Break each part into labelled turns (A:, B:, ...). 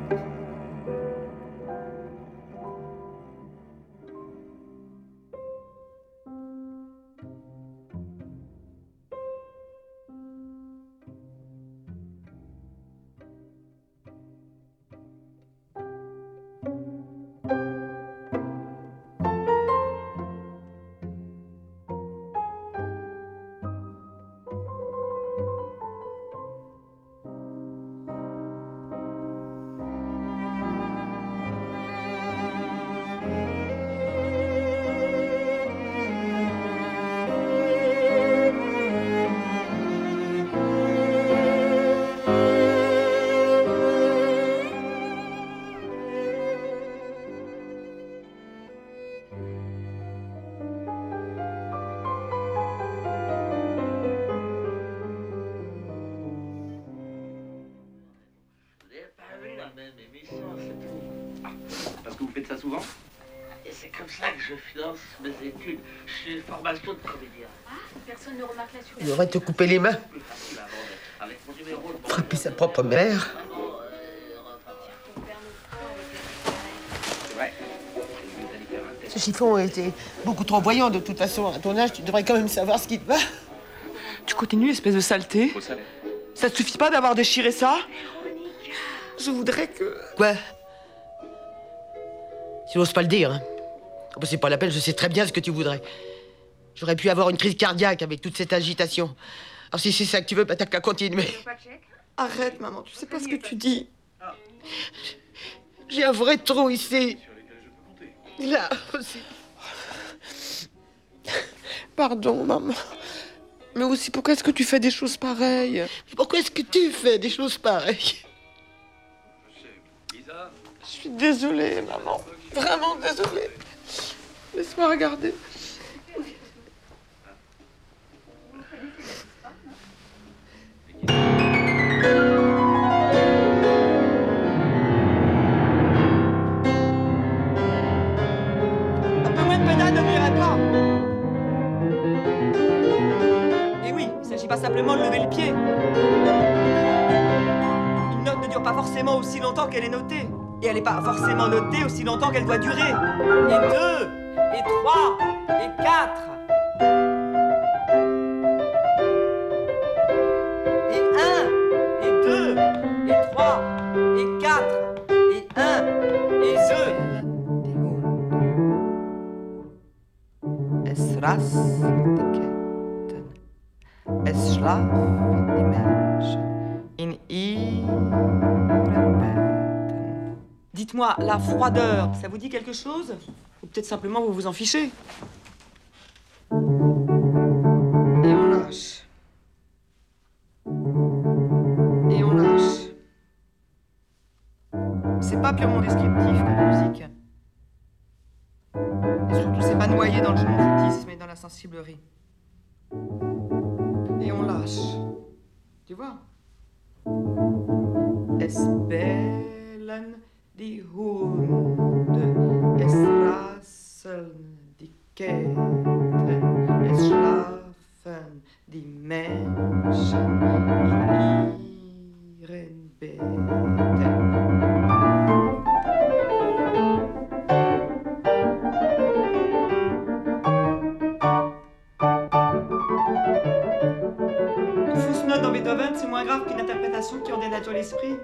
A: Parce que vous faites ça souvent?
B: Et c'est comme ça que je finance mes études. Je suis formation de comédien.
C: Ah, personne ne remarque la surprise.
D: Il aurait te coupé les mains.
B: Plus facile à vendre avec mon numéro de
D: Frapper sa propre mère.
A: C'est vrai.
D: Ce chiffon était beaucoup trop voyant de toute façon. À ton âge, tu devrais quand même savoir ce qui te va.
E: Tu continues, espèce de saleté.
A: Faut savoir.
E: Ça te suffit pas d'avoir déchiré ça? Je voudrais que...
D: Quoi? Tu n'oses pas le dire, hein. Oh, bah, c'est pas la peine, je sais très bien ce que tu voudrais. J'aurais pu avoir une crise cardiaque avec toute cette agitation. Alors si c'est ça que tu veux, bah, t'as qu'à continuer.
E: Arrête, maman, tu sais pas ce que tu dis.
D: J'ai un vrai trou ici. Là aussi.
E: Pardon, maman. Mais aussi, pourquoi est-ce que tu fais des choses pareilles?
D: Mais pourquoi est-ce que tu fais des choses pareilles?
E: Je suis désolée, maman. Vraiment désolée. Laisse-moi regarder. Un peu moins de pédale ne nuirait pas. Et oui, il ne s'agit pas simplement de lever le pied. Une note ne dure pas forcément aussi longtemps qu'elle est notée. Et elle n'est pas forcément notée aussi longtemps qu'elle doit durer. Et 2, et 3, et 4. Et 1, et 2, et 3, et 4, et 1, et 2.
F: Es rast die Ketten, es schlafen die Menschen in ihren Betten.
E: Dites-moi, la froideur, ça vous dit quelque chose? Ou peut-être simplement vous vous en fichez?
F: Et on lâche. Et on lâche. C'est pas purement descriptif comme musique. Et surtout, c'est pas noyé dans le romantisme et dans la sensiblerie. Et on lâche. Tu vois? Es bellen die Hunde, es rasseln die Ketten, es schlafen die Menschen in ihren Betten.
E: Une fausse note dans Beethoven, c'est moins grave qu'une interprétation qui en dénature l'esprit.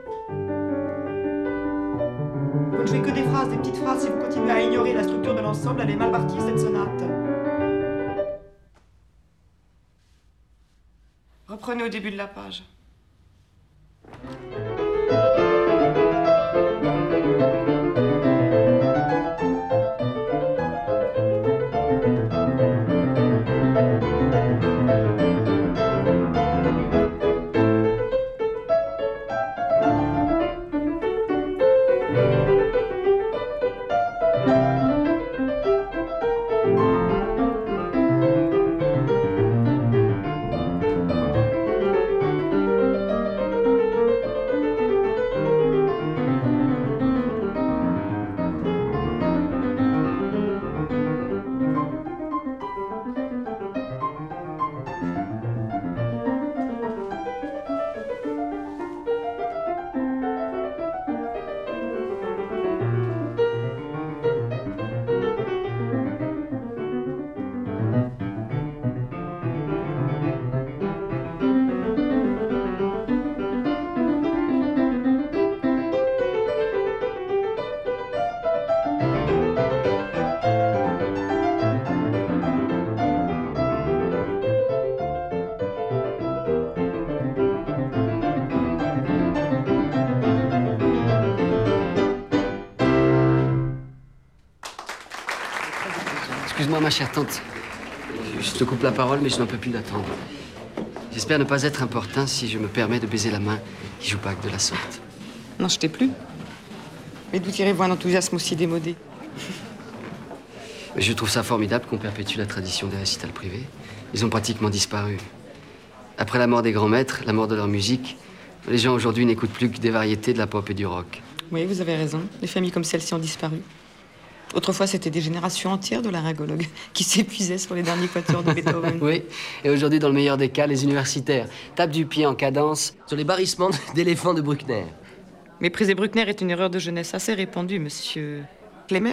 E: Vous ne jouez que des phrases, des petites phrases. Si vous continuez à ignorer la structure de l'ensemble, elle est mal partie, cette sonate. Reprenez au début de la page.
G: Excuse-moi, ma chère tante. Je te coupe la parole, mais je n'en peux plus d'attendre. J'espère ne pas être importun si je me permets de baiser la main qui joue pas de la sorte.
F: Non, je t'ai plus. Mais d'où tirez-vous un enthousiasme aussi démodé?
G: Mais je trouve ça formidable qu'on perpétue la tradition des récitals privés. Ils ont pratiquement disparu. Après la mort des grands maîtres, la mort de leur musique, les gens aujourd'hui n'écoutent plus que des variétés de la pop et du rock.
F: Oui, vous avez raison. Les familles comme celle-ci ont disparu. Autrefois, c'était des générations entières de laryngologues qui s'épuisaient sur les derniers quatuors de Beethoven.
G: Oui, et aujourd'hui, dans le meilleur des cas, les universitaires tapent du pied en cadence
H: sur les barrissements d'éléphants de Bruckner.
F: Mépriser Bruckner est une erreur de jeunesse assez répandue, monsieur Clémer.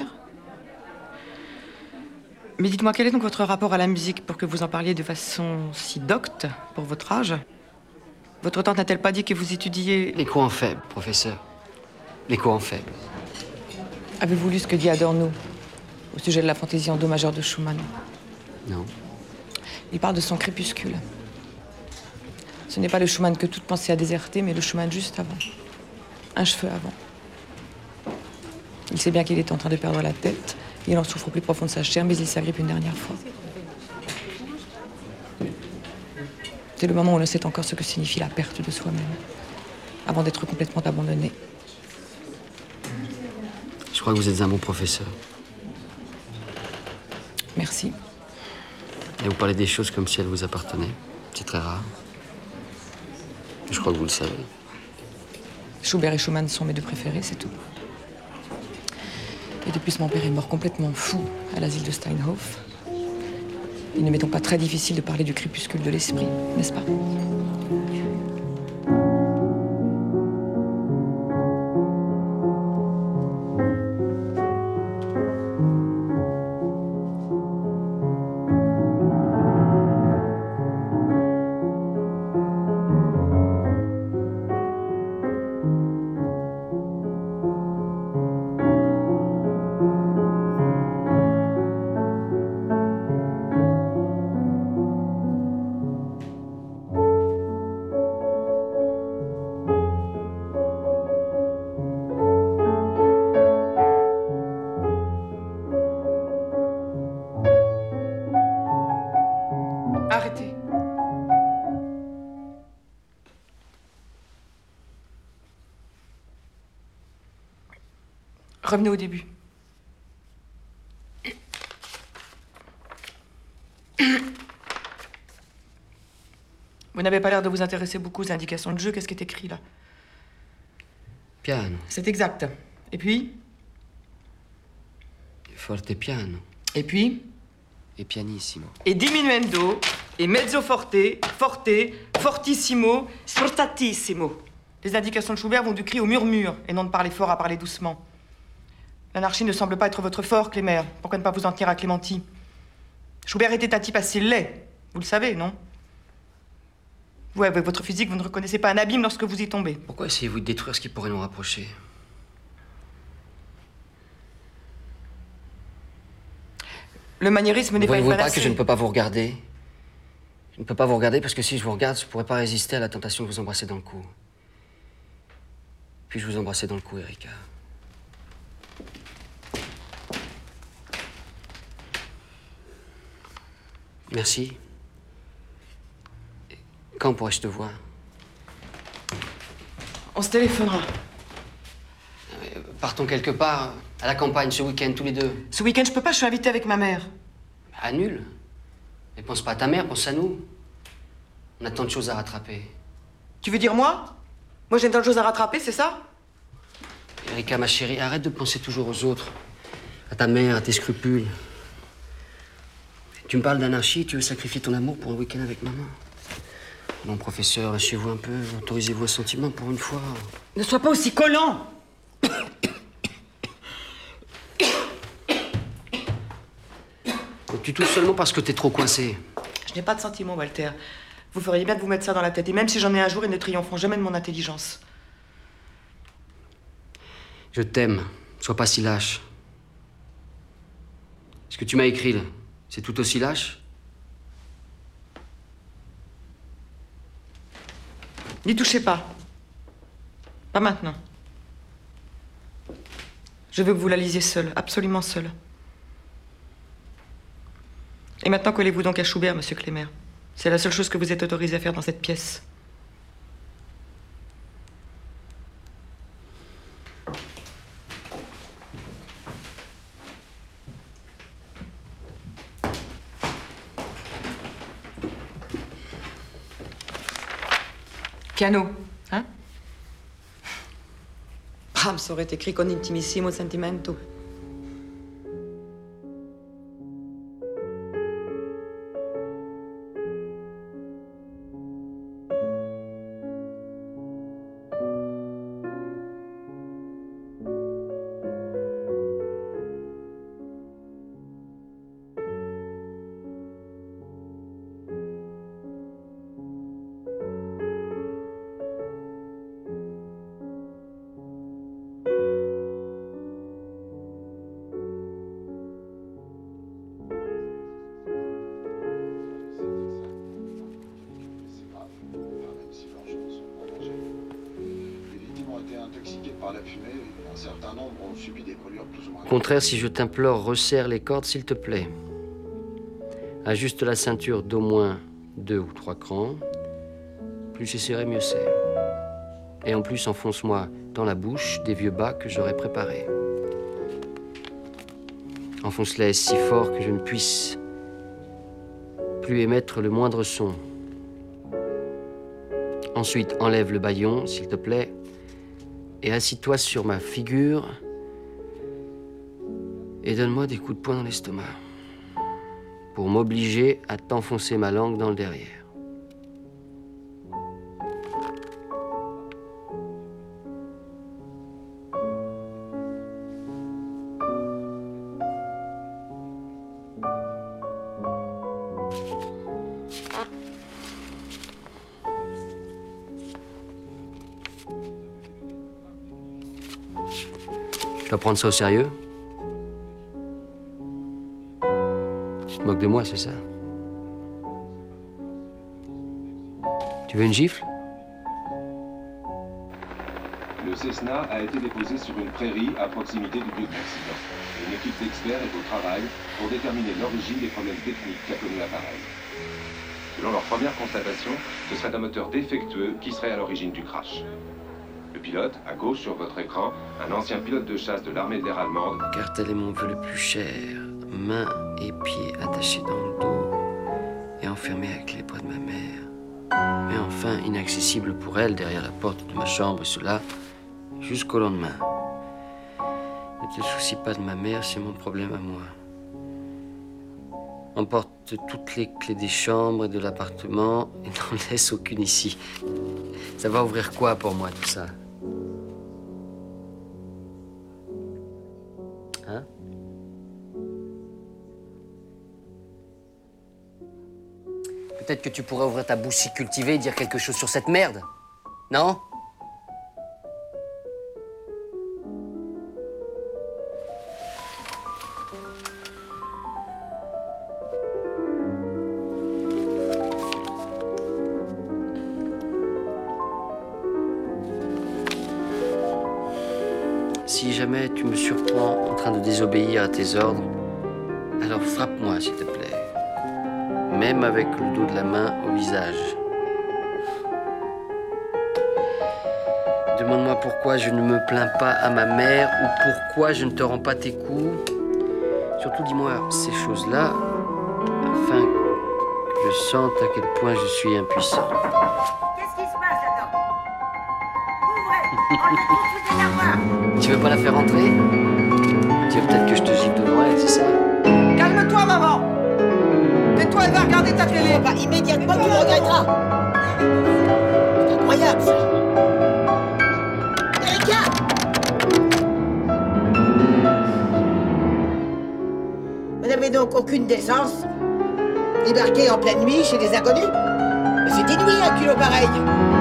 F: Mais dites-moi, quel est donc votre rapport à la musique pour que vous en parliez de façon si docte pour votre âge? Votre tante n'a-t-elle pas dit que vous étudiez...
G: Les courants faibles, professeur. Les courants faibles.
F: Avez-vous lu ce que dit Adorno au sujet de la fantaisie en do majeur de Schumann?
G: Non.
F: Il parle de son crépuscule. Ce n'est pas le Schumann que toute pensée a déserté, mais le Schumann juste avant. Un cheveu avant. Il sait bien qu'il est en train de perdre la tête. Il en souffre au plus profond de sa chair, mais il s'agrippe une dernière fois. C'est le moment où on ne sait encore ce que signifie la perte de soi-même, avant d'être complètement abandonné.
G: Je crois que vous êtes un bon professeur.
F: Merci.
G: Et vous parlez des choses comme si elles vous appartenaient. C'est très rare. Je crois que vous le savez.
F: Schubert et Schumann sont mes deux préférés, c'est tout. Et depuis que mon père est mort complètement fou à l'asile de Steinhof, il ne m'est donc pas très difficile de parler du crépuscule de l'esprit, n'est-ce pas? Arrêtez. Revenez au début. Vous n'avez pas l'air de vous intéresser beaucoup aux indications de jeu. Qu'est-ce qui est écrit là?
G: Piano.
F: C'est exact. Et puis?
G: Forte piano.
F: Et puis?
G: Et pianissimo.
F: Et diminuendo, et mezzo forte, forte, fortissimo, sfortatissimo. Les indications de Schubert vont du cri au murmure, et non de parler fort à parler doucement. L'anarchie ne semble pas être votre fort, Clémer. Pourquoi ne pas vous en tenir à Clémenti? Schubert était un type assez laid, vous le savez, non? Vous, avec votre physique, vous ne reconnaissez pas un abîme lorsque vous y tombez.
G: Pourquoi essayez-vous de détruire ce qui pourrait nous rapprocher?
F: Le maniérisme n'est pas
G: Voyez-vous
F: une
G: pas
F: panacée.
G: que je ne peux pas vous regarder? Je ne peux pas vous regarder parce que si je vous regarde, je ne pourrais pas résister à la tentation de vous embrasser dans le cou. Puis je vous embrasser dans le cou, Erika. Merci. Quand pourrais-je te voir?
F: On se téléphonera.
G: Partons quelque part, à la campagne, ce week-end, tous les deux.
F: Ce week-end, je peux pas, je suis invitée avec ma mère.
G: Annule. Mais pense pas à ta mère, pense à nous. On a tant de choses à rattraper.
F: Tu veux dire moi? Moi, j'ai tant de choses à rattraper, c'est ça?
G: Erika, ma chérie, arrête de penser toujours aux autres. À ta mère, à tes scrupules. Tu me parles d'anarchie, tu veux sacrifier ton amour pour un week-end avec maman? Non, professeur, lâchez-vous un peu, autorisez-vous un sentiment pour une fois.
F: Ne sois pas aussi collant!
G: Tu touches seulement parce que t'es trop coincé.
F: Je n'ai pas de sentiments, Walter. Vous feriez bien de vous mettre ça dans la tête. Et même si j'en ai un jour, ils ne triompheront jamais de mon intelligence.
G: Je t'aime. Sois pas si lâche. Ce que tu m'as écrit, là, c'est tout aussi lâche?
F: N'y touchez pas. Pas maintenant. Je veux que vous la lisiez seule, absolument seule. Et maintenant, collez-vous donc à Schubert, monsieur Clémer. C'est la seule chose que vous êtes autorisé à faire dans cette pièce. Piano, hein? Brahms aurait écrit con intimissimo sentimento.
G: Au contraire, si je t'implore, resserre les cordes, s'il te plaît. Ajuste la ceinture d'au moins 2 ou 3 crans. Plus c'est serré, mieux c'est. Et en plus, enfonce-moi dans la bouche des vieux bas que j'aurais préparés. Enfonce-les si fort que je ne puisse plus émettre le moindre son. Ensuite, enlève le bâillon, s'il te plaît, et assis-toi sur ma figure et donne-moi des coups de poing dans l'estomac pour m'obliger à t'enfoncer ma langue dans le derrière. Tu vas prendre ça au sérieux? Tu te moques de moi, c'est ça? Tu veux une gifle?
I: Le Cessna a été déposé sur une prairie à proximité du lieu de l'accident. Une équipe d'experts est au travail pour déterminer l'origine des problèmes techniques qu'a connu l'appareil. Selon leur première constatation, ce serait un moteur défectueux qui serait à l'origine du crash. Le pilote, à gauche sur votre écran, un ancien pilote de chasse de l'armée de l'air allemande.
G: Car tel est mon vœu le plus cher, mains et pieds attachés dans le dos et enfermés avec les bras de ma mère. Mais enfin inaccessible pour elle derrière la porte de ma chambre, et cela jusqu'au lendemain. Ne te soucie pas de ma mère, c'est mon problème à moi. Emporte toutes les clés des chambres et de l'appartement et n'en laisse aucune ici. Ça va ouvrir quoi pour moi, tout ça? Hein? Peut-être que tu pourrais ouvrir ta bouche si cultivée et dire quelque chose sur cette merde, non? Si jamais tu me surprends en train de désobéir à tes ordres, alors frappe-moi, s'il te plaît. Même avec le dos de la main au visage. Demande-moi pourquoi je ne me plains pas à ma mère ou pourquoi je ne te rends pas tes coups. Surtout dis-moi ces choses-là afin que je sente à quel point je suis impuissant.
J: Qu'est-ce qui se passe là-dedans? Ouvrez! Enlevez tout des armoires!
G: Tu veux pas la faire entrer? Tu veux peut-être que je te gifle devant elle, c'est ça?
F: Calme-toi, maman! Tais-toi et va regarder ta télé!
D: Pas immédiatement, tu le regretteras! C'est incroyable, ça! Erika! Vous n'avez donc aucune décence? Débarquer en pleine nuit chez des inconnus? Mais c'est inouï, un culot pareil!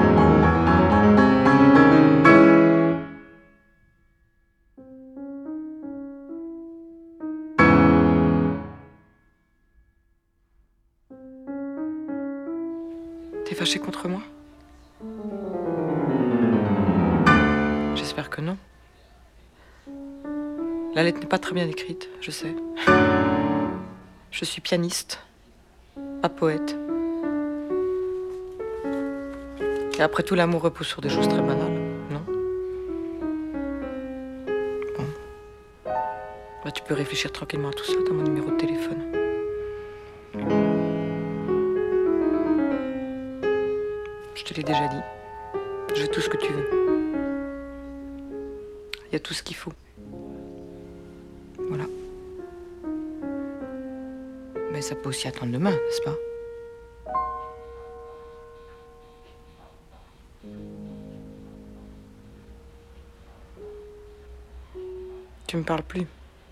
F: T'es fâché contre moi? J'espère que non. La lettre n'est pas très bien écrite, je sais. Je suis pianiste pas poète. Et après tout, l'amour repose sur des choses très banales, non? Bon. Bah, tu peux réfléchir tranquillement à tout ça, t'as mon numéro de téléphone. Je te l'ai déjà dit. Je veux tout ce que tu veux. Il y a tout ce qu'il faut. Voilà. Mais ça peut aussi attendre demain, n'est-ce pas? Tu me parles plus.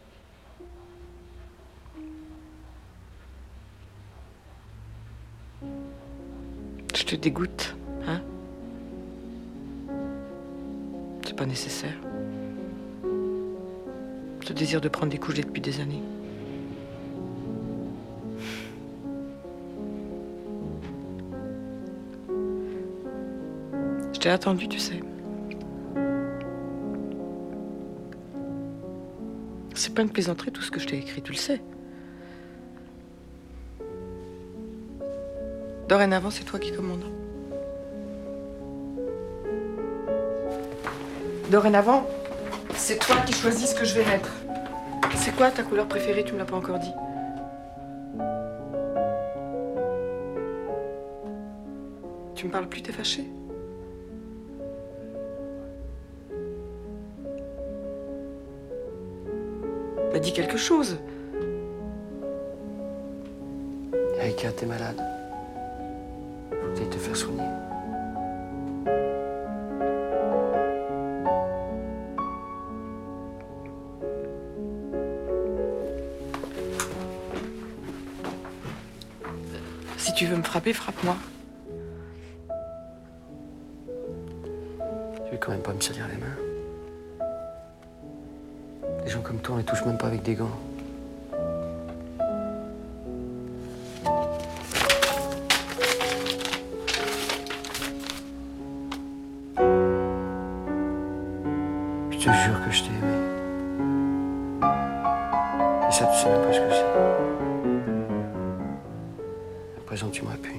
F: Je te dégoûte, hein? C'est pas nécessaire. Ce désir de prendre des couches depuis des années. Je t'ai attendu, tu sais. C'est pas une plaisanterie tout ce que je t'ai écrit, tu le sais. Dorénavant, c'est toi qui commandes. Dorénavant, c'est toi qui choisis ce que je vais mettre. C'est quoi ta couleur préférée? Tu me l'as pas encore dit. Tu me parles plus, t'es fâchée? Bah, dis quelque chose.
G: Erika, t'es malade. Faut que t'ailles te faire soigner.
F: Si tu veux me frapper, frappe-moi.
G: Tu veux quand même pas me salir les mains. Des gens comme toi, on les touche même pas avec des gants. Je te jure que je t'ai aimé. Et ça, tu sais même pas ce que c'est. À présent, tu me répugnes.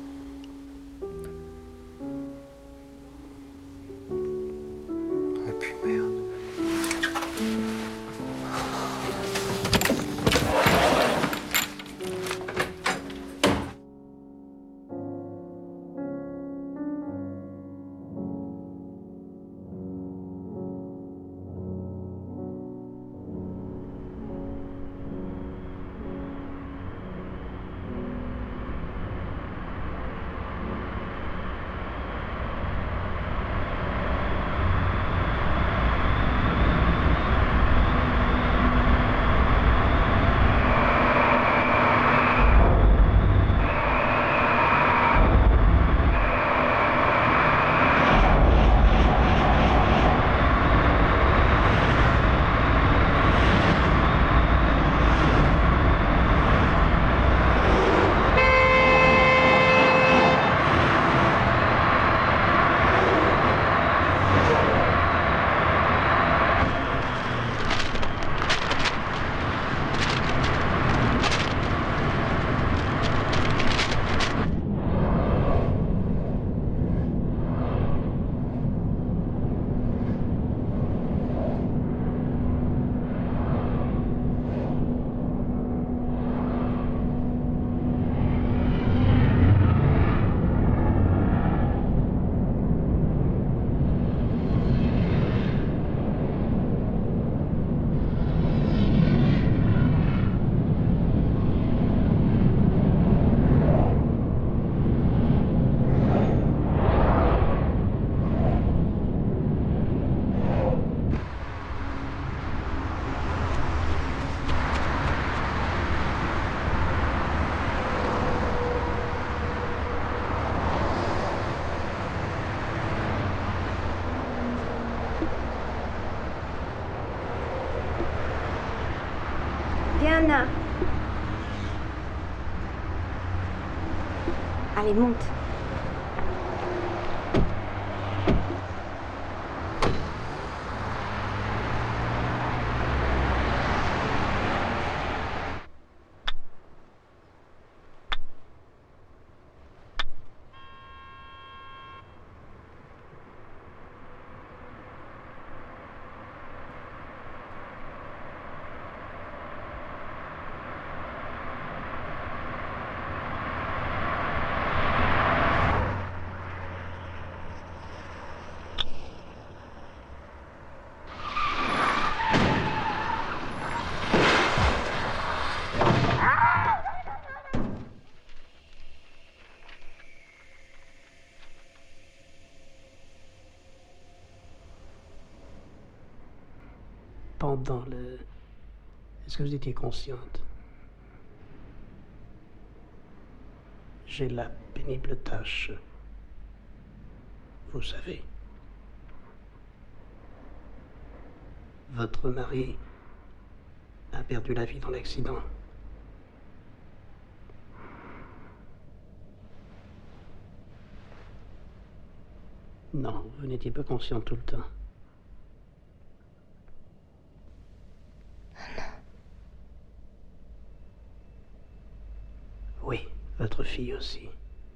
G: Ah, puis merde.
K: Diana. Allez, monte. dans le... Est-ce que vous étiez consciente? J'ai la pénible tâche. Vous savez. Votre mari a perdu la vie dans l'accident. Non, vous n'étiez pas conscient tout le temps.
L: Non.
K: Oui, votre fille aussi.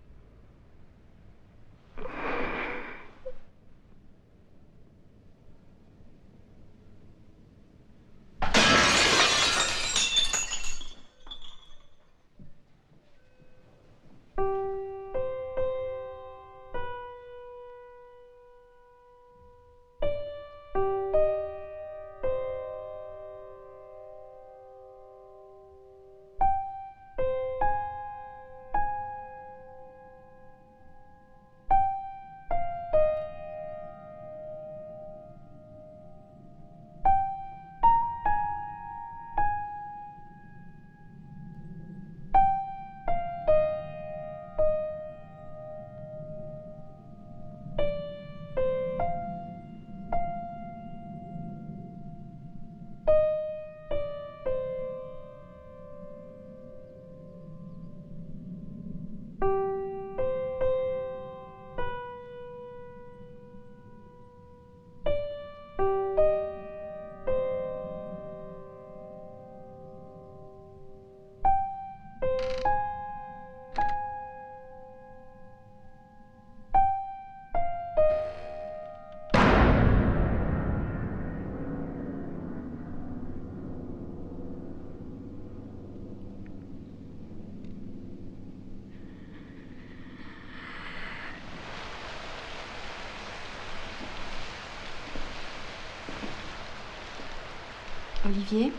L: Olivier?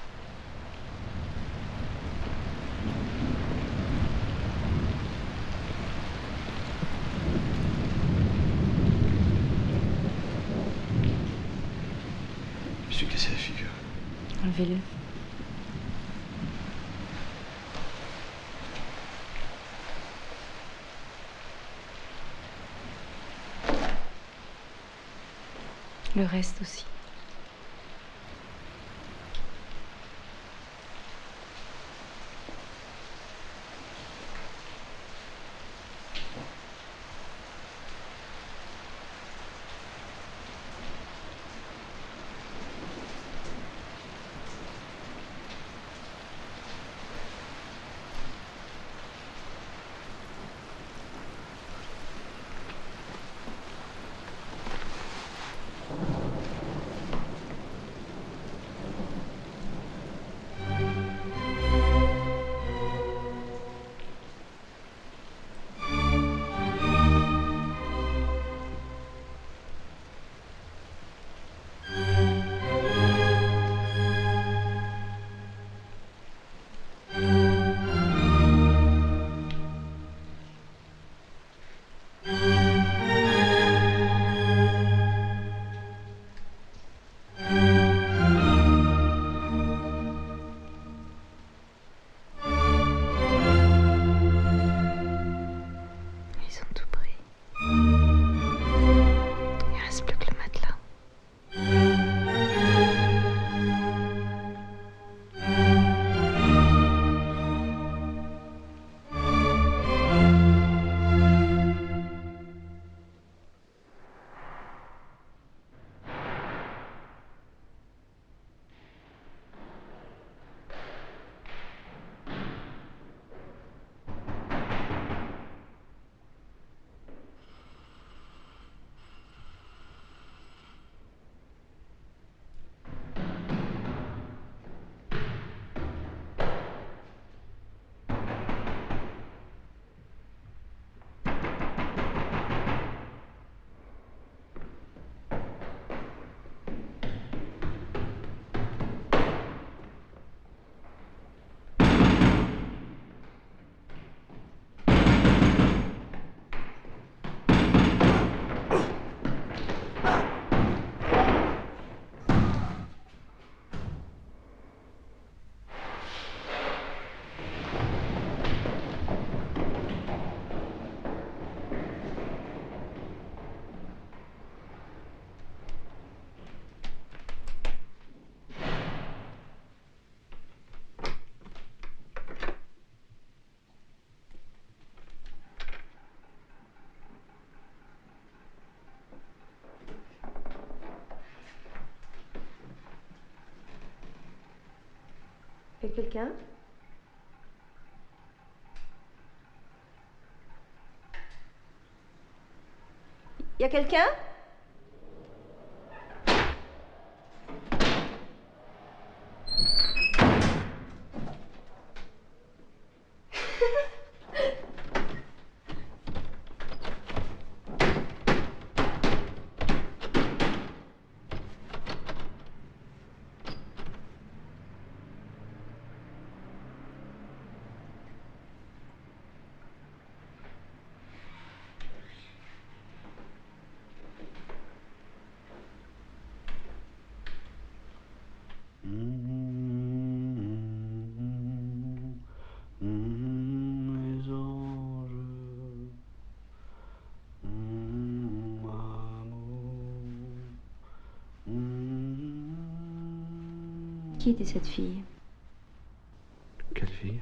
M: Je me suis cassé la figure.
L: Enlevez-le. Le reste aussi.
N: Y a quelqu'un? Y a quelqu'un?
K: Les anges, amour.
L: Qui était cette fille?
K: Quelle fille?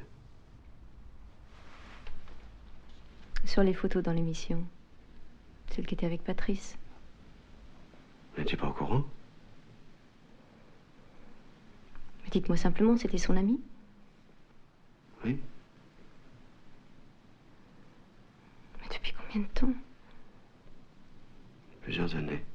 L: Sur les photos dans l'émission. Celle qui était avec Patrice.
K: Vous n'étiez pas au courant?
L: Mais dites-moi simplement, c'était son amie?
K: Oui.
L: Mais depuis combien de temps?
K: Plusieurs années.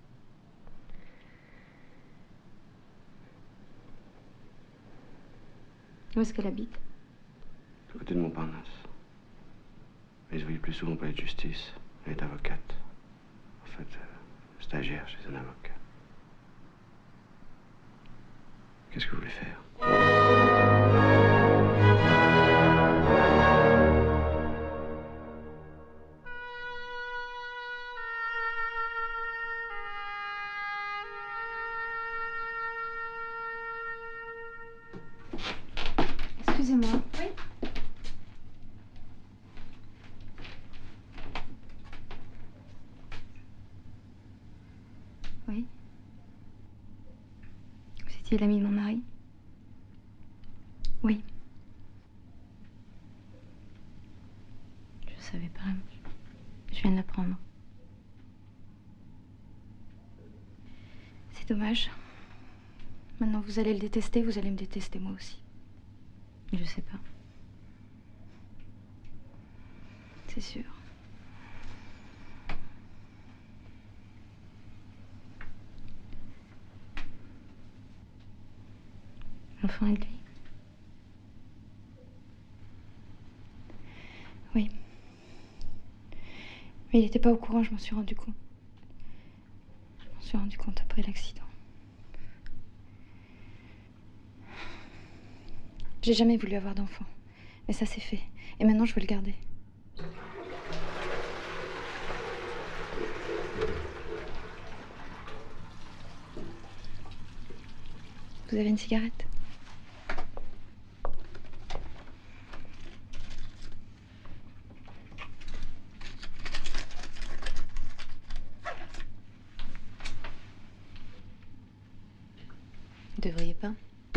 L: Où est-ce qu'elle habite?
K: À côté de Montparnasse. Mais je voyais plus souvent parler de justice. Elle est avocate. En fait, stagiaire chez un avocat. Qu'est-ce que vous voulez faire?
L: Excusez-moi.
N: Oui.
L: Oui. Vous étiez l'ami de mon mari? Oui. Je savais pas. Je viens de l'apprendre. C'est dommage. Maintenant, vous allez le détester, vous allez me détester moi aussi. Je sais pas. C'est sûr. L'enfant est de lui? Oui. Mais il n'était pas au courant, je m'en suis rendu compte. Je m'en suis rendu compte après l'accident. J'ai jamais voulu avoir d'enfant. Mais ça c'est fait. Et maintenant je veux le garder. Vous avez une cigarette? Vous devriez pas.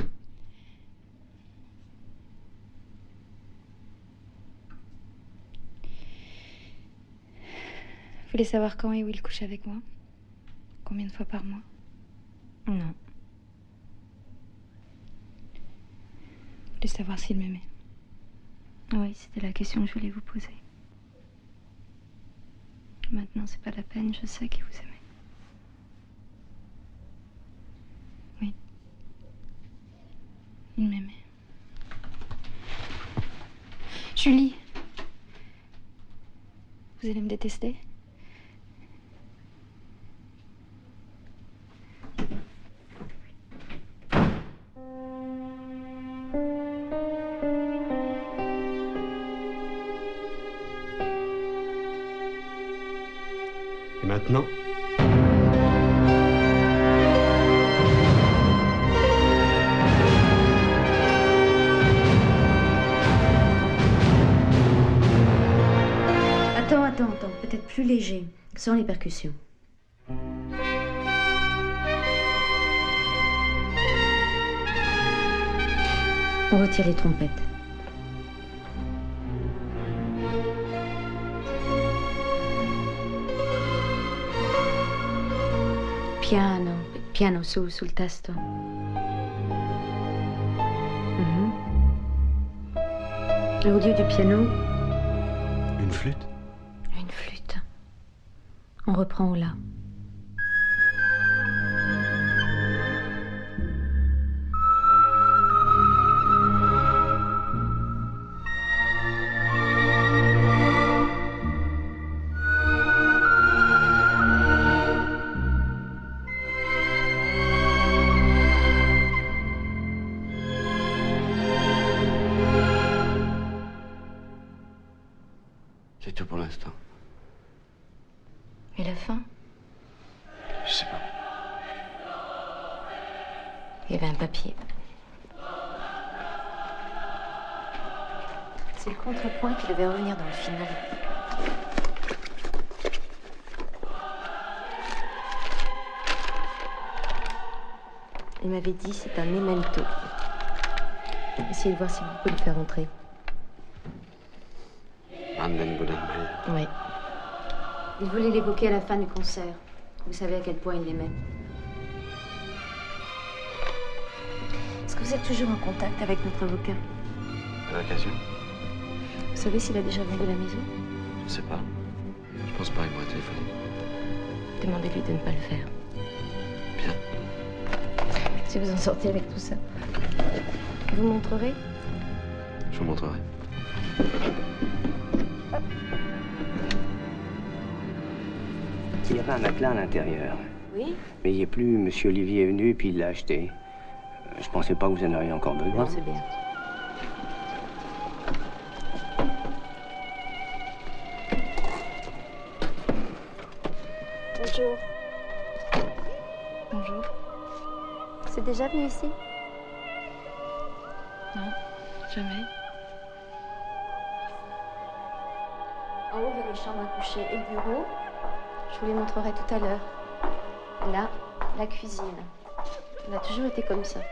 L: Vous voulez savoir quand et où il couche avec moi? Combien de fois par mois? Non. Vous voulez savoir s'il m'aimait? Oui, c'était la question que je voulais vous poser. Maintenant, c'est pas la peine, je sais qu'il vous aimait. Oui. Il m'aimait. Julie! Vous allez me détester?
K: Et maintenant?
N: Attends, peut-être plus léger, sans les percussions. On retire les trompettes. Piano, piano sul tasto. Mhm. Au lieu du piano,
K: Une flûte?
N: une flûte. On reprend au la.
K: C'est tout pour l'instant.
N: Et la fin?
K: Je sais pas.
N: Il y avait un papier. C'est le contrepoint qui devait revenir dans le final. Il m'avait dit c'est un memento. Essayez de voir si vous pouvez le faire entrer.
K: Anden Bodenmeier.
N: Oui. Il voulait l'évoquer à la fin du concert. Vous savez à quel point il l'aimait. Est-ce que vous êtes toujours en contact avec notre avocat?
K: À l'occasion?
N: Vous savez s'il a déjà vendu la maison?
K: Je sais pas. Je pense pas, il m'aurait téléphoné.
N: Demandez-lui de ne pas le faire.
K: Bien.
N: Si vous en sortez avec tout ça. Vous montrerez?
K: Je vous montrerai.
O: Il y avait un matelas à l'intérieur.
N: Oui?
O: Mais il n'y est plus. Monsieur Olivier est venu et puis il l'a acheté. Je pensais pas que vous en auriez encore besoin.
N: Non, c'est bien. Bonjour. Bonjour. C'est déjà venu ici?
L: Non, jamais.
N: En haut, il y a les chambres à coucher et le bureau. Je vous les montrerai tout à l'heure. Là, la cuisine. Elle a toujours été comme ça.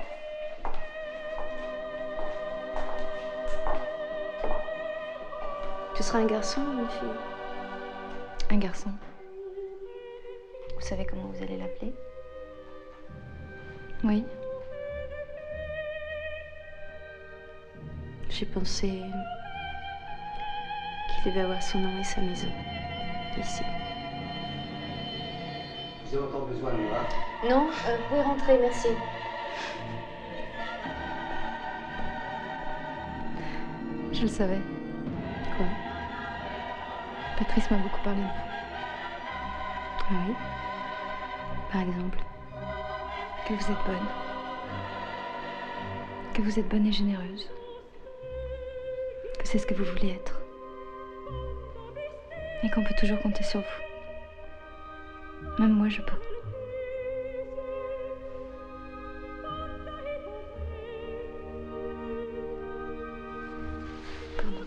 N: Ce sera un garçon ou une fille?
L: Un garçon.
N: Vous savez comment vous allez l'appeler?
L: Oui.
N: J'ai pensé qu'il devait avoir son nom et sa maison. Ici.
O: Vous avez encore besoin de moi?
N: Non, vous pouvez rentrer, merci.
L: Je le savais.
N: Quoi?
L: Patrice m'a beaucoup parlé de vous.
N: Ah oui? Par exemple?
L: Que vous êtes bonne. Que vous êtes bonne et généreuse. Que c'est ce que vous vouliez être. Et qu'on peut toujours compter sur vous. Même moi, je peux.
N: Pardon.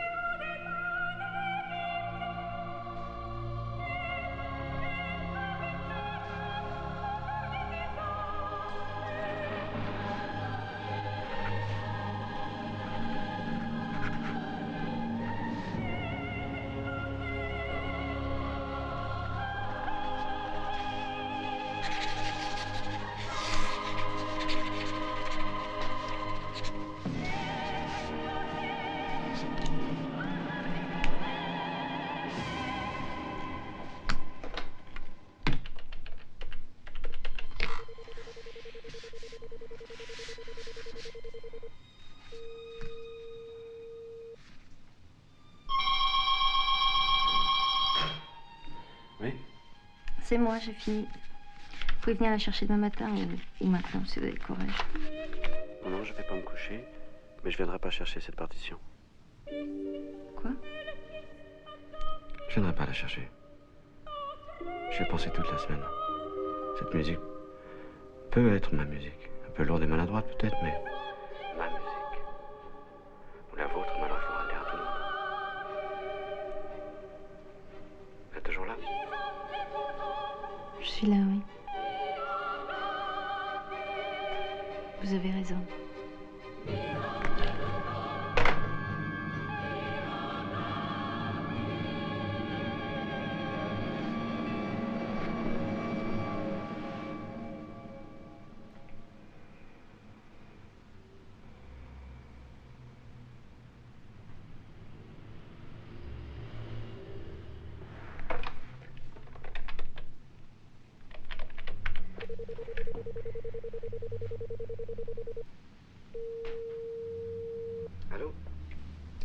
N: C'est moi, j'ai fini. Vous pouvez venir la chercher demain matin ou maintenant, si vous avez le courage.
K: Non, je vais pas me coucher, mais je viendrai pas chercher cette partition.
N: Quoi?
K: Je viendrai pas la chercher. J'y ai pensé toute la semaine. Cette musique peut être ma musique. Un peu lourde et maladroite peut-être, mais ma musique. Ou la vôtre, mais alors il faudra le dire à tout le monde. Vous êtes toujours là?
N: Je suis là, oui. Vous avez raison.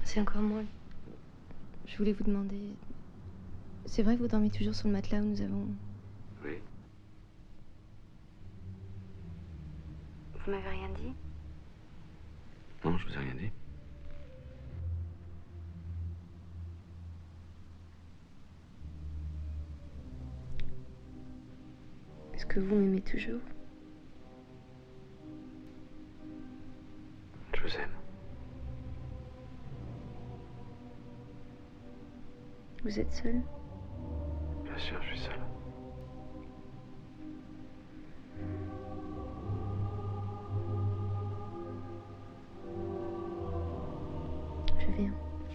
L: C'est encore moi. Je voulais vous demander... C'est vrai que vous dormez toujours sur le matelas où nous avons...
K: Oui.
L: Vous m'avez rien dit?
K: Non, je vous ai rien dit.
L: Est-ce que vous m'aimez toujours?
K: Je vous aime.
L: Vous êtes seul?
K: Bien sûr, je suis seul.
L: Je viens.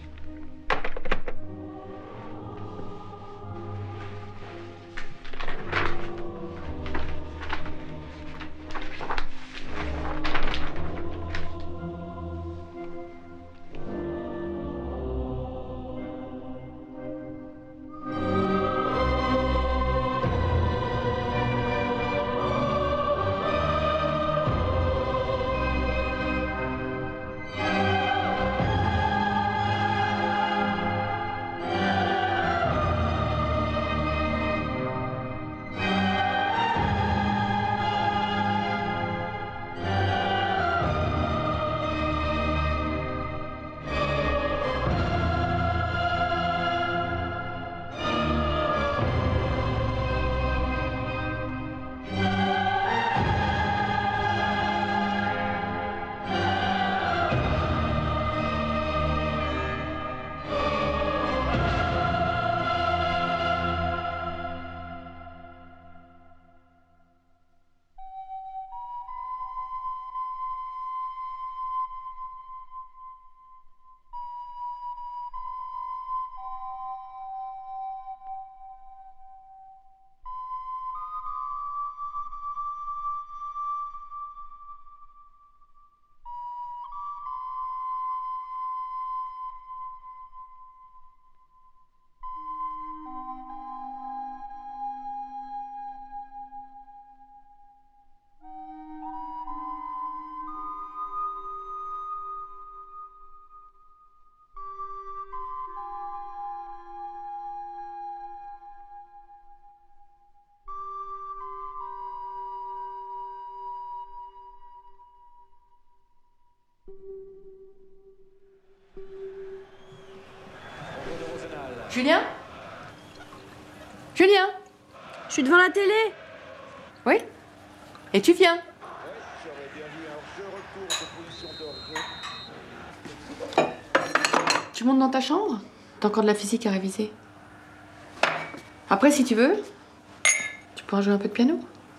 P: Julien? Julien?
Q: Je suis devant la télé.
P: Oui? Et tu viens? Tu montes dans ta chambre? T'as encore de la physique à réviser. Après, si tu veux, tu pourras jouer un peu de piano.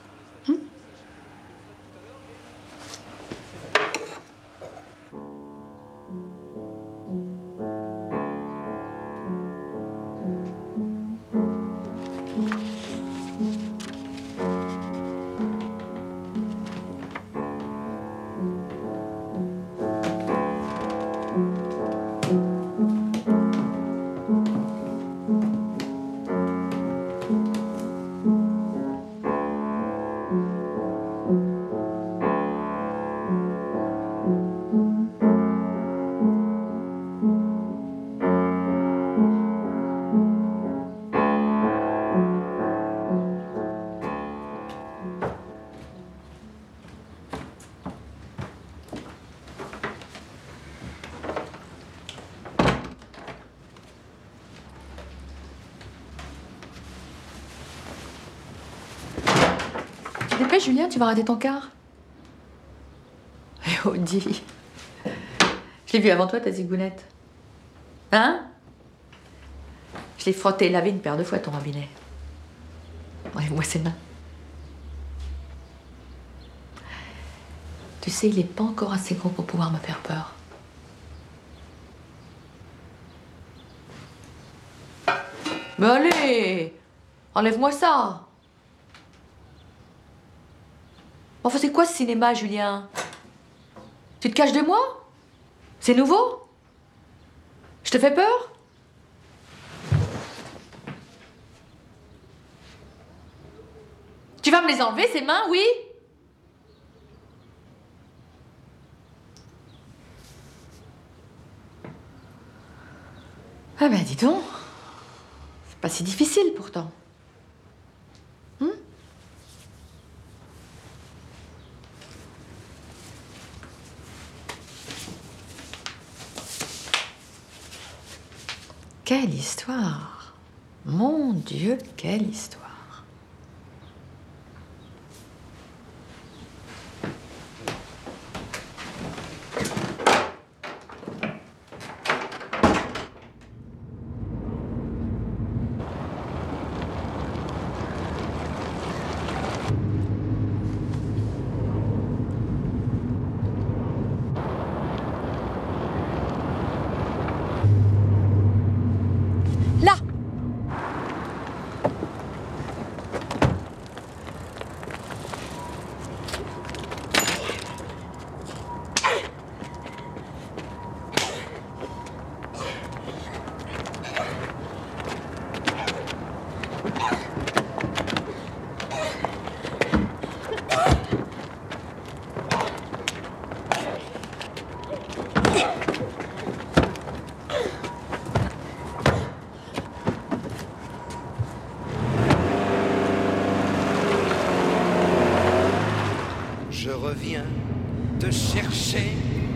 P: Dépêche, Julien, tu vas rater ton quart. Eh, Audi. Je l'ai vu avant toi, ta zigounette. Hein? Je l'ai frotté et lavé une paire de fois, ton robinet. Enlève-moi ses mains. Tu sais, il n'est pas encore assez gros pour pouvoir me faire peur. Mais allez! Enlève-moi ça! Enfin, c'est quoi ce cinéma, Julien? Tu te caches de moi? C'est nouveau? Je te fais peur? Tu vas me les enlever, ces mains, oui? Ah ben dis donc. C'est pas si difficile pourtant. Quelle histoire! Mon Dieu, quelle histoire!
Q: Je reviens te chercher.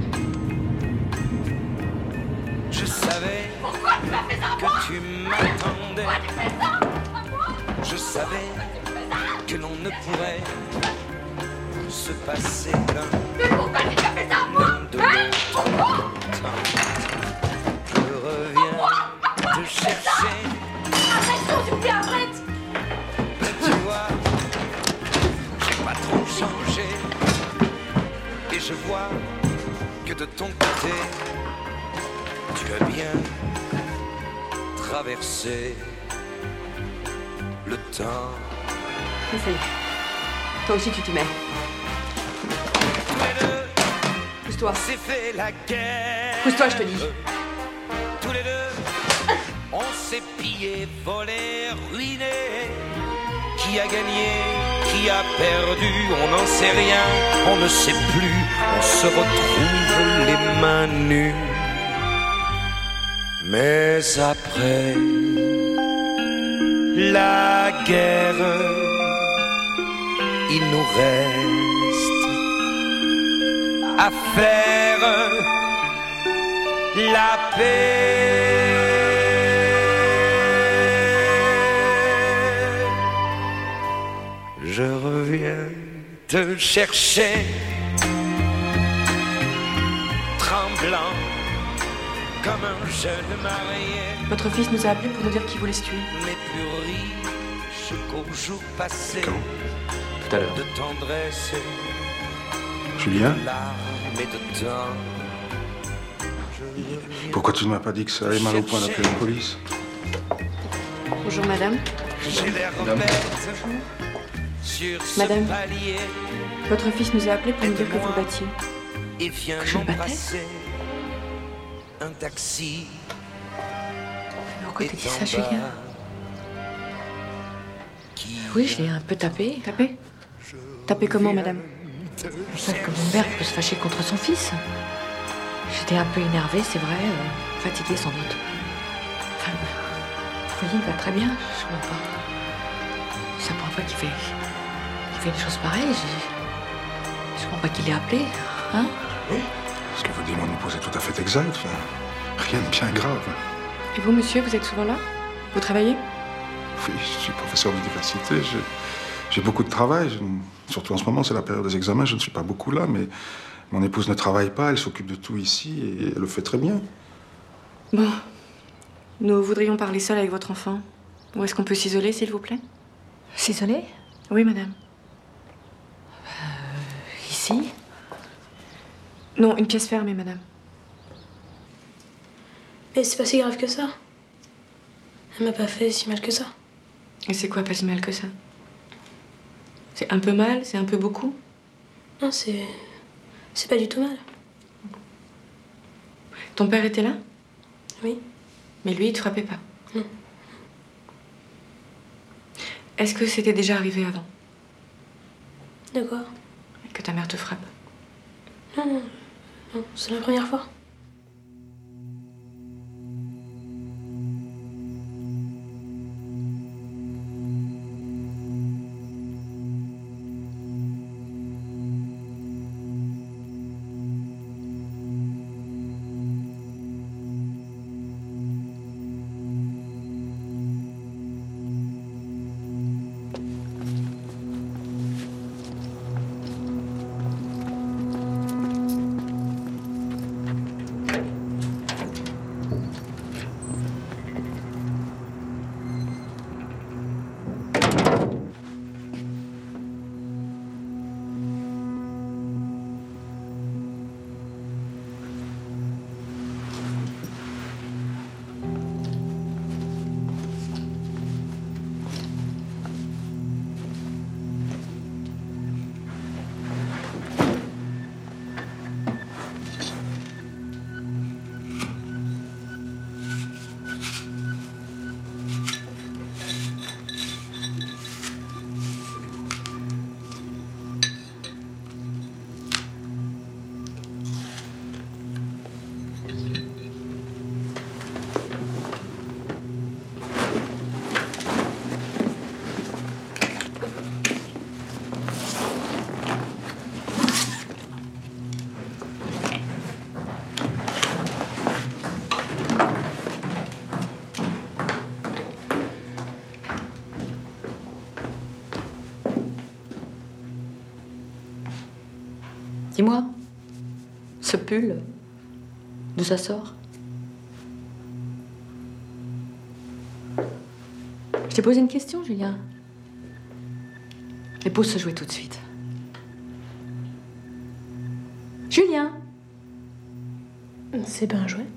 Q: Je savais que tu m'attendais. Je savais que l'on ne pourrait se passer l'un de l'autre. Je reviens te chercher.
J: Arrête, s'il vous plaît, arrête.
Q: Tu vois, j'ai pas trop changé. Et je vois que de ton côté, tu as bien traversé le temps.
P: Ça y est. Toi aussi, tu t'y mets. Pousse-toi.
Q: C'est fait la guerre.
P: Pousse-toi, je te dis.
Q: Tous les deux, on s'est pillé, volé, ruiné. Qui a gagné, qui a perdu, on n'en sait rien, on ne sait plus. On se retrouve les mains nues. Mais après la guerre, il nous reste à faire la paix. Je reviens te chercher, tremblant comme un jeune marié.
R: Votre fils nous a appelés pour nous dire qu'il voulait se tuer.
Q: Mais plus riche qu'au jour passé.
M: Tout à l'heure.
Q: De tendresse,
M: Julien,
Q: de larmes et de temps.
M: pourquoi tu ne m'as pas dit que ça allait mal au point d'appeler la police?
R: Bonjour madame.
Q: J'ai l'air bête sur ce
R: Madame.
Q: palier.
R: Votre fils nous a appelés pour nous dire que vous le battiez.
Q: Et viens
R: Que je le battais?
Q: m'embrasser. Un taxi.
P: Pourquoi t'as dit ça,
Q: est en
P: Julien?
Q: bas.
P: Oui, je l'ai un peu tapé.
R: Tapé? Tapé comment, madame?
P: Pas comme une mère peut se fâcher contre son fils. J'étais un peu énervée, c'est vrai, fatiguée sans doute. Enfin, vous voyez, il va très bien, je comprends pas. C'est la première fois qu'il fait une chose pareille. Je comprends pas qu'il l'ait appelé, hein?
M: Oui, ce que vous dites, mon épouse est tout à fait exact. Enfin, rien de bien grave.
R: Et vous, monsieur, vous êtes souvent là? Vous travaillez?
M: Oui, je suis professeur d'université. J'ai beaucoup de travail. Surtout en ce moment, c'est la période des examens. Je ne suis pas beaucoup là, mais mon épouse ne travaille pas. Elle s'occupe de tout ici et elle le fait très bien.
R: Bon. Nous voudrions parler seul avec votre enfant. Où est-ce qu'on peut s'isoler, s'il vous plaît?
P: S'isoler?
R: Oui, madame.
P: Ici?
R: Non, une pièce fermée, madame.
S: Mais c'est pas si grave que ça. Elle m'a pas fait si mal que ça.
R: Et c'est quoi pas si mal que ça? C'est un peu mal? C'est un peu beaucoup?
S: Non, c'est pas du tout mal.
R: Ton père était là?
S: Oui.
R: Mais lui, il te frappait pas?
S: Non.
R: Est-ce que c'était déjà arrivé avant?
S: De quoi?
R: Que ta mère te frappe?
S: Non, non. Non, c'est la première fois.
P: Dis-moi, ce pull, d'où ça sort? Je t'ai posé une question, Julien. Les pauses se jouaient tout de suite. Julien!
S: C'est bien joué.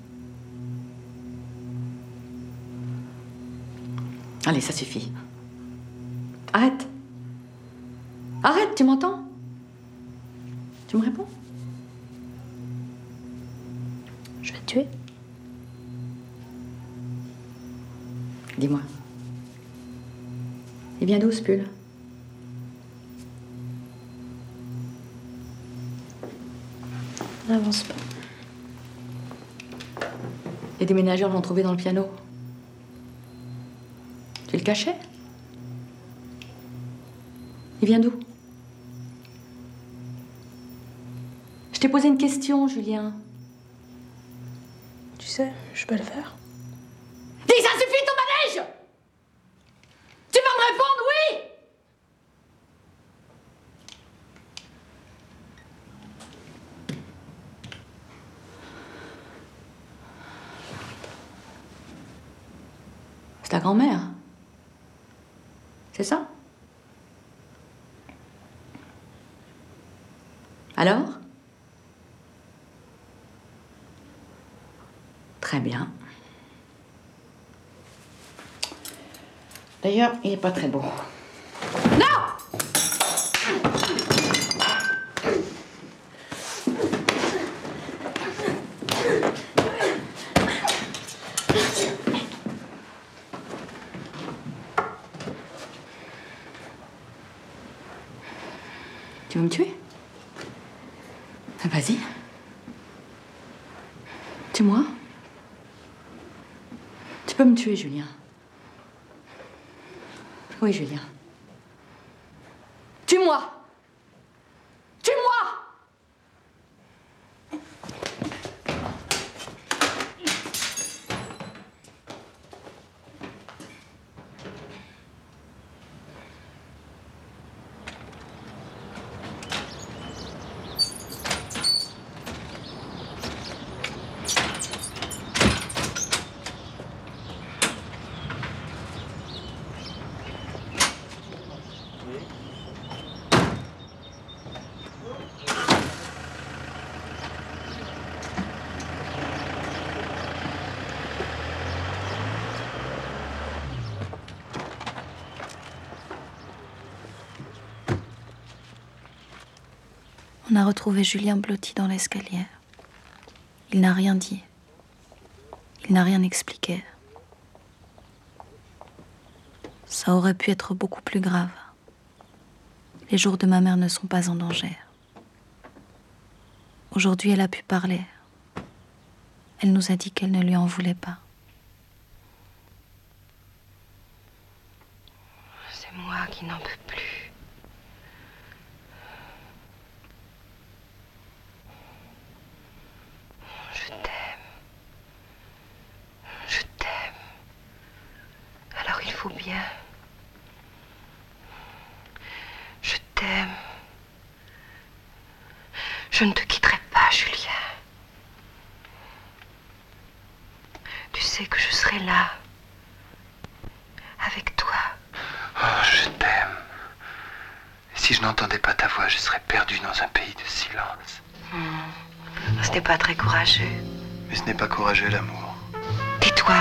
P: Allez, ça suffit. Arrête. Arrête, tu m'entends? Tu me réponds?
S: Je vais te tuer.
P: Dis-moi. Il vient d'où ce pull?
S: N'avance pas.
P: Les déménageurs l'ont trouvé dans le piano. Tu le cachais? Il vient d'où? Je t'ai posé une question, Julien.
S: Tu sais, je peux le faire.
P: Dis, ça suffit ton manège! Tu vas me répondre oui! C'est ta grand-mère. C'est ça? Alors? Très bien. D'ailleurs, il n'est pas très beau. Non! Tu veux me tuer? Vas-y. Tue-moi. Tu peux me tuer, Julien. Oui, Julien. Tue-moi! Tue-moi!
L: On a retrouvé Julien blotti dans l'escalier. Il n'a rien dit. Il n'a rien expliqué. Ça aurait pu être beaucoup plus grave. Les jours de ma mère ne sont pas en danger. Aujourd'hui, elle a pu parler. Elle nous a dit qu'elle ne lui en voulait pas.
T: C'est moi qui n'en peux plus. Je t'aime. Je t'aime. Alors il faut bien. Je t'aime. Je ne te quitterai pas, Julien. Tu sais que je serai là. Avec toi.
K: Oh, je t'aime. Et si je n'entendais pas ta voix, je serais perdu dans un pays de silence.
T: Ce n'est pas très courageux.
K: Mais ce n'est pas courageux, l'amour.
T: Tais-toi.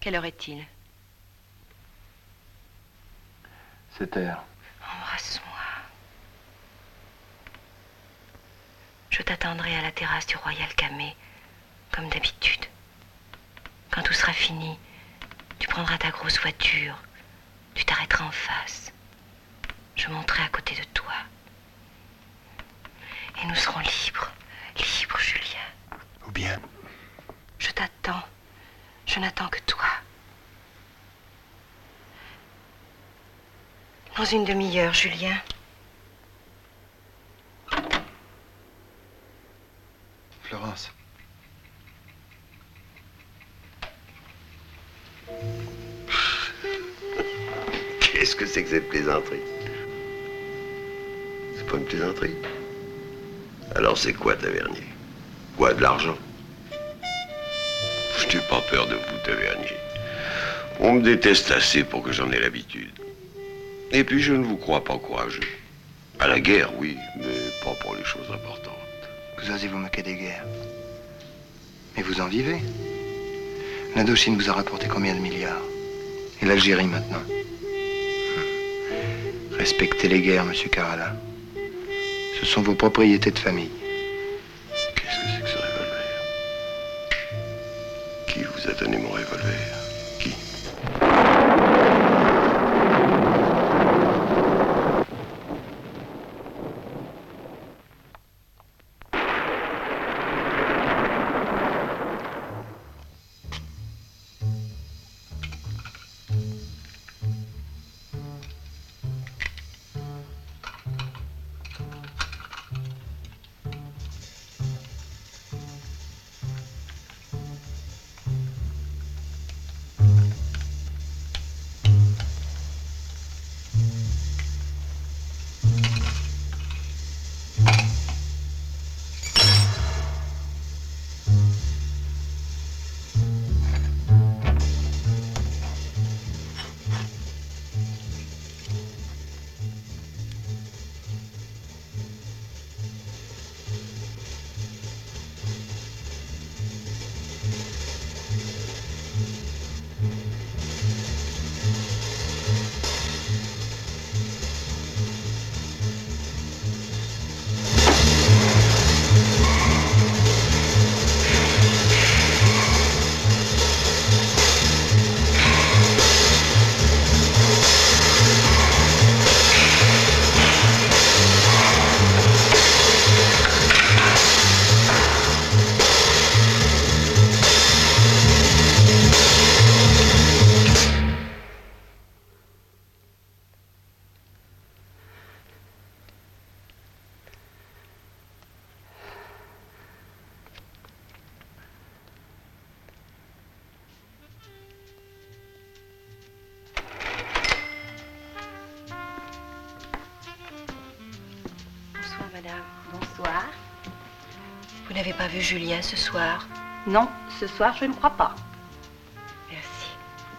T: Quelle heure est-il?
K: 7 heures.
T: Embrasse-moi. Je t'attendrai à la terrasse du Royal Camé, comme d'habitude. Quand tout sera fini, tu prendras ta grosse voiture, tu t'arrêteras en face. Je monterai à côté de toi. Et nous serons libres. Libres, Julien.
K: Ou bien?
T: Je t'attends. Je n'attends que toi. Dans une demi-heure, Julien.
K: Florence.
U: Qu'est-ce que c'est que cette plaisanterie? C'est pas une plaisanterie? Alors c'est quoi, Tavernier? Quoi, de l'argent? Je n'ai pas peur de vous, Tavernier. On me déteste assez pour que j'en ai l'habitude. Et puis je ne vous crois pas courageux. À la guerre, oui, mais pas pour les choses importantes.
K: Vous osez vous moquer des guerres. Mais vous en vivez. L'Indochine vous a rapporté combien de milliards? Et l'Algérie maintenant? Respectez les guerres, monsieur Carala. Ce sont vos propriétés de famille.
U: Qu'est-ce que c'est que ce revolver? Qui vous a donné mon revolver? Qui?
T: Bonsoir. Vous n'avez pas vu Julien ce soir?
C: Non, ce soir, je ne crois pas.
T: Merci.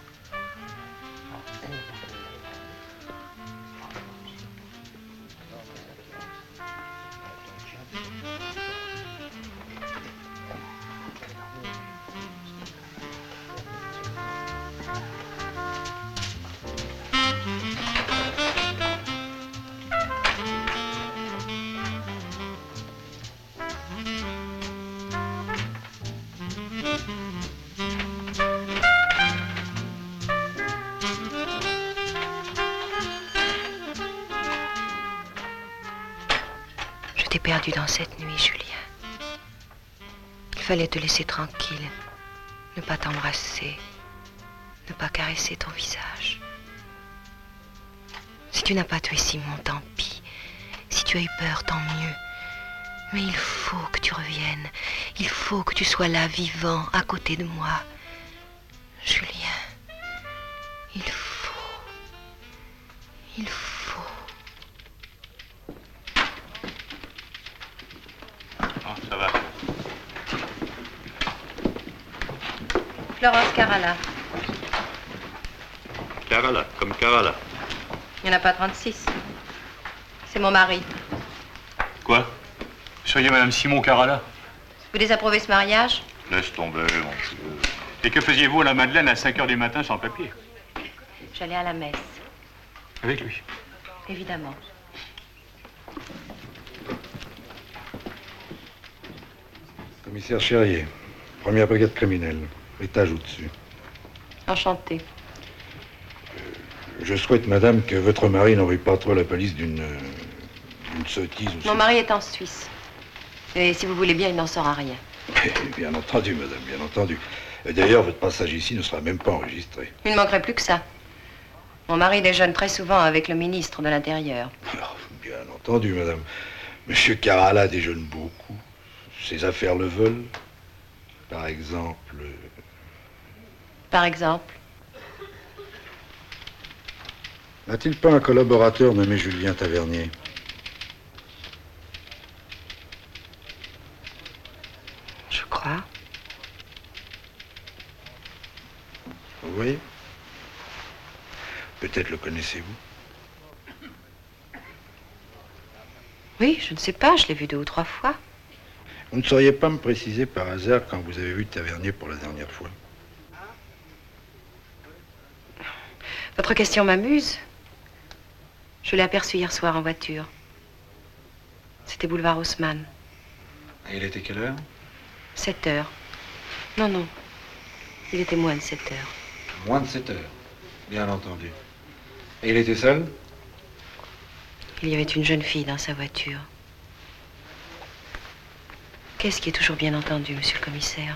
T: Je t'ai perdu dans cette nuit, Julien. Il fallait te laisser tranquille, ne pas t'embrasser, ne pas caresser ton visage. Si tu n'as pas tué Simon, tant pis. Si tu as eu peur, tant mieux. Mais il faut que tu reviennes. Il faut que tu sois là, vivant, à côté de moi. Julien, il faut. Il faut.
V: Ça va.
T: Florence Carala.
V: Carala, comme Carala.
T: Il n'y en a pas 36. C'est mon mari.
V: Quoi? Soyez Madame Simon Carala.
T: Vous désapprouvez ce mariage?
V: Laisse tomber, mon Dieu. Et que faisiez-vous à la Madeleine à 5 h du matin sans papier?
T: J'allais à la messe.
V: Avec lui?
T: Évidemment.
M: Commissaire Cherrier, première brigade criminelle, étage au-dessus.
T: Enchantée.
M: Je souhaite, madame, que votre mari n'envoie pas trop la police d'une sottise ou
T: Mon mari est en Suisse. Et si vous voulez bien, il n'en saura rien.
M: Bien entendu, madame, bien entendu. Et d'ailleurs, votre passage ici ne sera même pas enregistré.
T: Il ne manquerait plus que ça. Mon mari déjeune très souvent avec le ministre de l'Intérieur.
M: Alors, bien entendu, madame. Monsieur Carala déjeune beaucoup. Ses affaires le veulent. Par exemple...
T: Par exemple?
M: N'a-t-il pas un collaborateur nommé Julien Tavernier?
T: Je crois.
M: Oui. Peut-être le connaissez-vous?
T: Oui, je ne sais pas, je l'ai vu 2 ou 3 fois.
M: Vous ne sauriez pas me préciser par hasard quand vous avez vu Tavernier pour la dernière fois?
T: Votre question m'amuse. Je l'ai aperçu hier soir en voiture. C'était boulevard Haussmann.
M: Et il était quelle heure?
T: 7 h. Non, non. Il était moins de 7 h.
M: Moins de 7 heures, bien entendu. Et il était seul?
T: Il y avait une jeune fille dans sa voiture. Qu'est-ce qui est toujours bien entendu, monsieur le commissaire?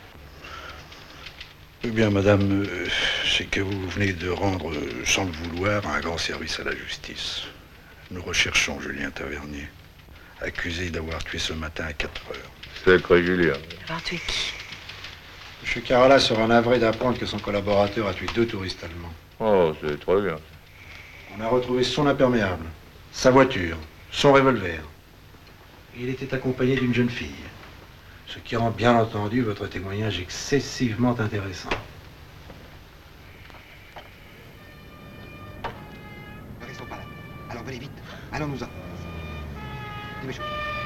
M: Eh bien, madame, c'est que vous venez de rendre, sans le vouloir, un grand service à la justice. Nous recherchons Julien Tavernier, accusé d'avoir tué ce matin à 4 heures.
V: Sacré Julien.
T: Avoir tué qui?
M: M. Carala sera navré d'apprendre que son collaborateur a tué 2 touristes allemands.
V: Oh, c'est très bien.
M: On a retrouvé son imperméable, sa voiture, son revolver. Il était accompagné d'une jeune fille. Ce qui rend bien entendu votre témoignage excessivement intéressant.
A: Ne restons pas là. Alors venez vite. Allons-nous-en. Dépêchons.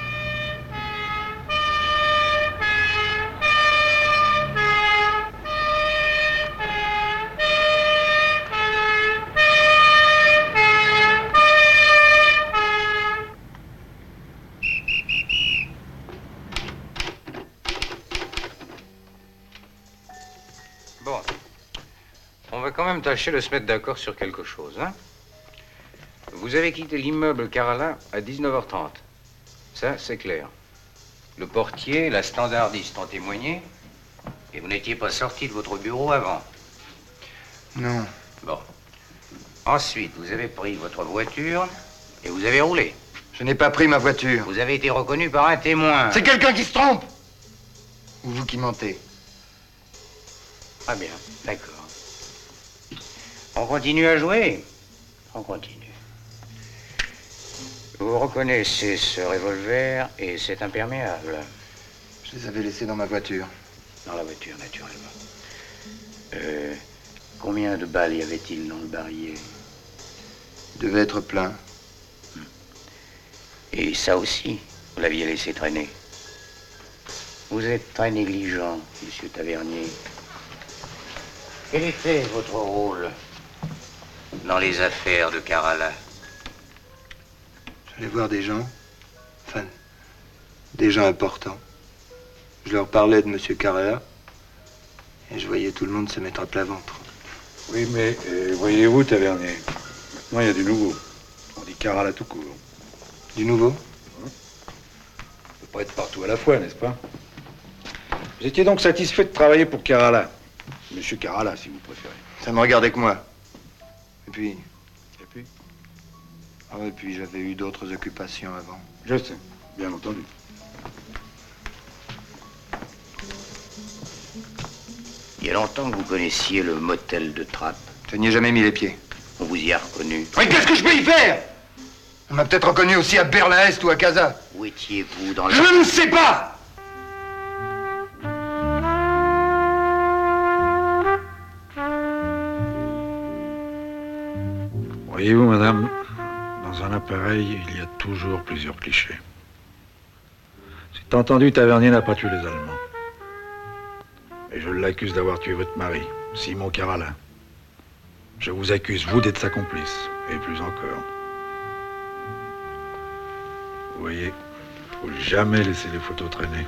B: Bon. On va quand même tâcher de se mettre d'accord sur quelque chose, hein? Vous avez quitté l'immeuble Carala à 19 h 30. Ça, c'est clair. Le portier, la standardiste ont témoigné. Et vous n'étiez pas sorti de votre bureau avant.
A: Non.
B: Bon. Ensuite, vous avez pris votre voiture et vous avez roulé.
A: Je n'ai pas pris ma voiture.
B: Vous avez été reconnu par un témoin.
A: C'est quelqu'un qui se trompe! Ou vous qui mentez.
B: Ah bien, d'accord. On continue à jouer? On continue. Vous reconnaissez ce revolver et cet imperméable?
A: Je les avais laissés dans ma voiture.
B: Dans la voiture, naturellement. Combien de balles y avait-il dans le barillet?
A: Devait être plein.
B: Et ça aussi, vous l'aviez laissé traîner. Vous êtes très négligent, monsieur Tavernier. Quel était votre rôle dans les affaires de Carala?
A: J'allais voir des gens. Enfin, des gens importants. Je leur parlais de monsieur Carala. Et je voyais tout le monde se mettre à plat ventre.
M: Oui, mais voyez-vous, Tavernier, maintenant il y a du nouveau. On dit Carala tout court.
A: Du nouveau?
M: On ne peut pas être partout à la fois, n'est-ce pas? Vous étiez donc satisfait de travailler pour Carala. Monsieur Carala, si vous préférez.
A: Ça ne me regardait que moi. Et puis...
M: Et puis?
A: Ah ouais, puis j'avais eu d'autres occupations avant.
M: Je sais, bien entendu.
B: Il y a longtemps que vous connaissiez le motel de Trappes.
A: Je n'y ai jamais mis les pieds.
B: On vous y a reconnu.
A: Mais qu'est-ce que je peux y faire? On m'a peut-être reconnu aussi à Berlin-Est ou à Casa.
B: Où étiez-vous dans le...
A: Je ne sais pas!
M: Voyez-vous, madame, dans un appareil, il y a toujours plusieurs clichés. C'est entendu, Tavernier n'a pas tué les Allemands. Et je l'accuse d'avoir tué votre mari, Simon Carala. Je vous accuse, vous, d'être sa complice. Et plus encore. Vous voyez, faut jamais laisser les photos traîner.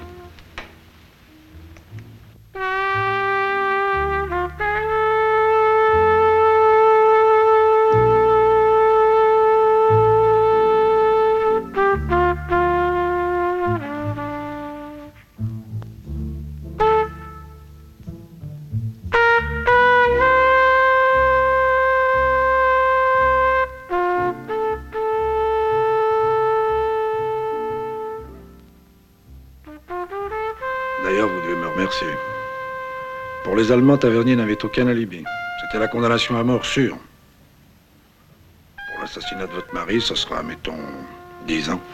M: D'ailleurs, vous devez me remercier. Pour les Allemands, Tavernier n'avait aucun alibi. C'était la condamnation à mort sûre. Pour l'assassinat de votre mari, ce sera, mettons, 10 ans.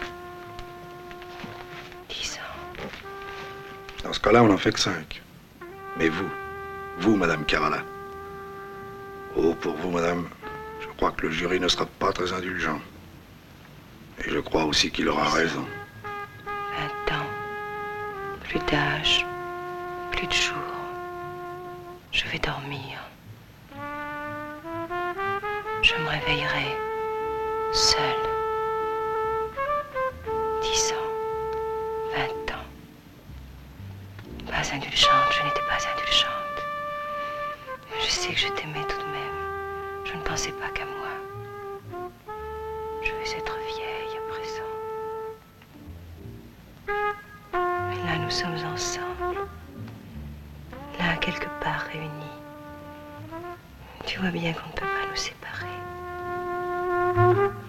T: 10 ans.
M: Dans ce cas-là, on n'en fait que 5. Mais vous, Madame Carala. Oh, pour vous, Madame, je crois que le jury ne sera pas très indulgent. Et je crois aussi qu'il aura raison.
T: 20 ans. Plus d'âge, plus de jours. Je vais dormir. Je me réveillerai seule. 10 ans, 20 ans. Pas indulgente, je n'étais pas indulgente. Je sais que je t'aimais tout de même. Je ne pensais pas qu'à moi. Je vais être vieille à présent. Là, nous sommes ensemble. Là, quelque part réunis. Tu vois bien qu'on ne peut pas nous séparer.